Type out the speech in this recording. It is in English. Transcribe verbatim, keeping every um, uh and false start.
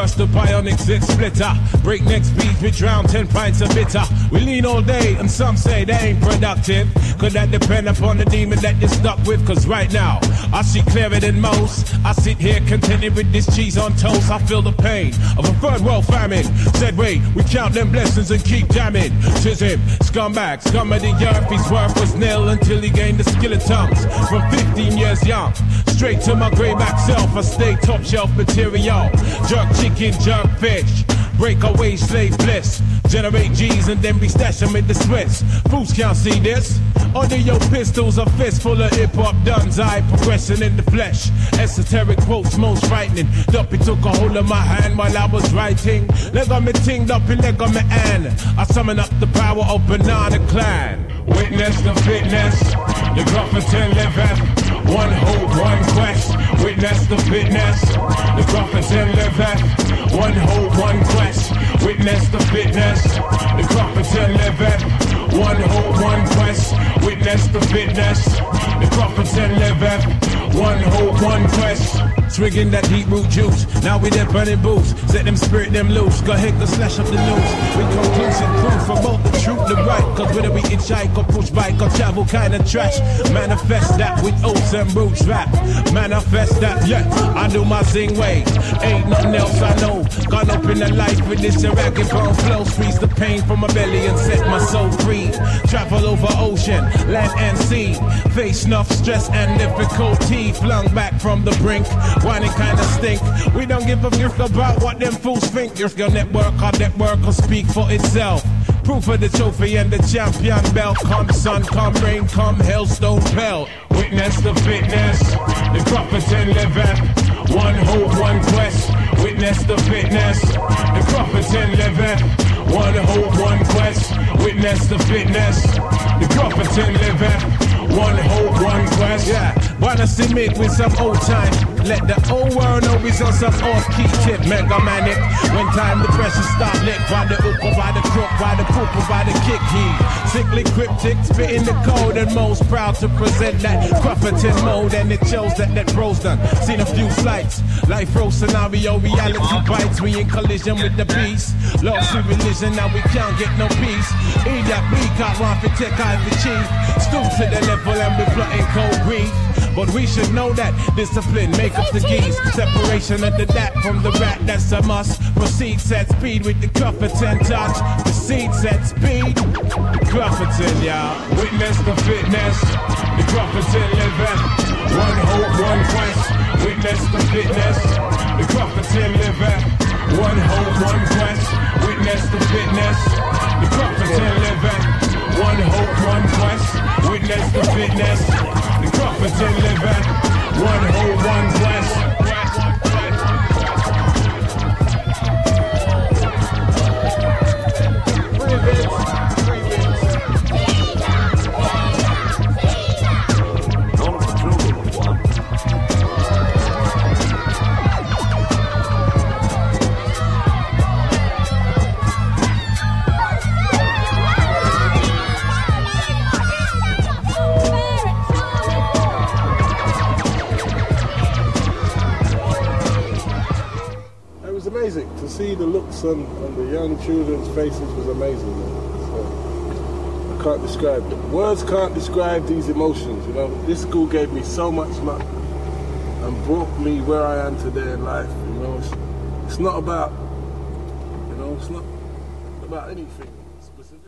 burst the bionic zit splitter. Breakneck speed, we drown ten pints of bitter. We lean all day and some say they ain't productive. Could that depend upon the demon that you're stuck with? Cause right now, I see clearer than most. I sit here contented with this cheese on toast. I feel the pain of a third world famine. Said wait, we count them blessings and keep jamming. Tis him, scumbag, scum of the earth. His worth was nil until he gained the skill of tongues. From fifteen years young, straight to my greyback self, I stay top shelf material. Jerk chicken, jerk fish, breakaway slave bliss. Generate G's and then we stash them in the Swiss. Fools can't see this. Under your pistols, a fist full of hip-hop duns. I progression in the flesh. Esoteric quotes most frightening. Duppy took a hold of my hand while I was writing. Leg on me ting, Duppy leg on me hand. I summon up the power of Banana Clan. Witness the fitness, the Grufferton liveth. One hope, one quest. Witness the fitness, the Grufferton liveth. One hope, one quest. Witness the fitness, the Grufferton liveth. One hope, one quest. Witness the fitness, the Grufferton liveth. One hope, one quest. Swigging that deep root juice. Now we there burning boots. Set them spirit them loose. Go ahead, go slash up the news. We conclusive proof for both the truth and the right. Cause whether we hitchhike or push bike or travel kind of trash. Manifest that with oats and roots rap. Manifest that, yeah, I do my zing way. Ain't nothing else I know. Gone up in the life with this ragged bone flow. Squeeze the pain from my belly and set my soul free. Travel over ocean, land and sea. Face enough stress and difficulty. Flung back from the brink. Whining kinda stink. We don't give a fuck about what them fools think. Your network, our network will speak for itself. Proof of the trophy and the champion belt. Come sun, come rain, come hailstone pelt. Witness the fitness, the Grufferton liveth. One hope, one quest. Witness the fitness, the Grufferton liveth. One hope, one quest. Witness the fitness, the Grufferton liveth. One hope, one quest. Yeah, wanna submit with some old time. Let the old world know we's on some off-key tip. Mega manic. When time the pressure start lit by the hook or by the crook, by the poop or by the kick heat. Sickly cryptic, spitting the code and most proud to present that Grufferton mode. And it shows that that bro's done. Seen a few slights. Life row scenario, reality bites. We in collision with the beast. Lost in religion, now we can't get no peace. Eat that we can't run for tech, I for chief. Stoop to the level and we plotting cold grief. But we should know that discipline make up the geese. Separation of the dat from the rat, that's a must. Proceed, set speed with the Grufferton touch. Proceed, set speed. Grufferton, y'all. Witness the fitness, the Grufferton liveth. One hope, one quest. Witness the fitness, the Grufferton liveth. One hope, one quest. Witness the fitness, the Grufferton liveth. One hope, one quest. Witness the fitness, the Grufferton liveth. One hope, one quest. Amazing to see the looks on, on the young children's faces was amazing, man. So, I can't describe it. Words can't describe these emotions, you know. This school gave me so much luck and brought me where I am today in life, you know. It's, it's not about, you know, it's not about anything.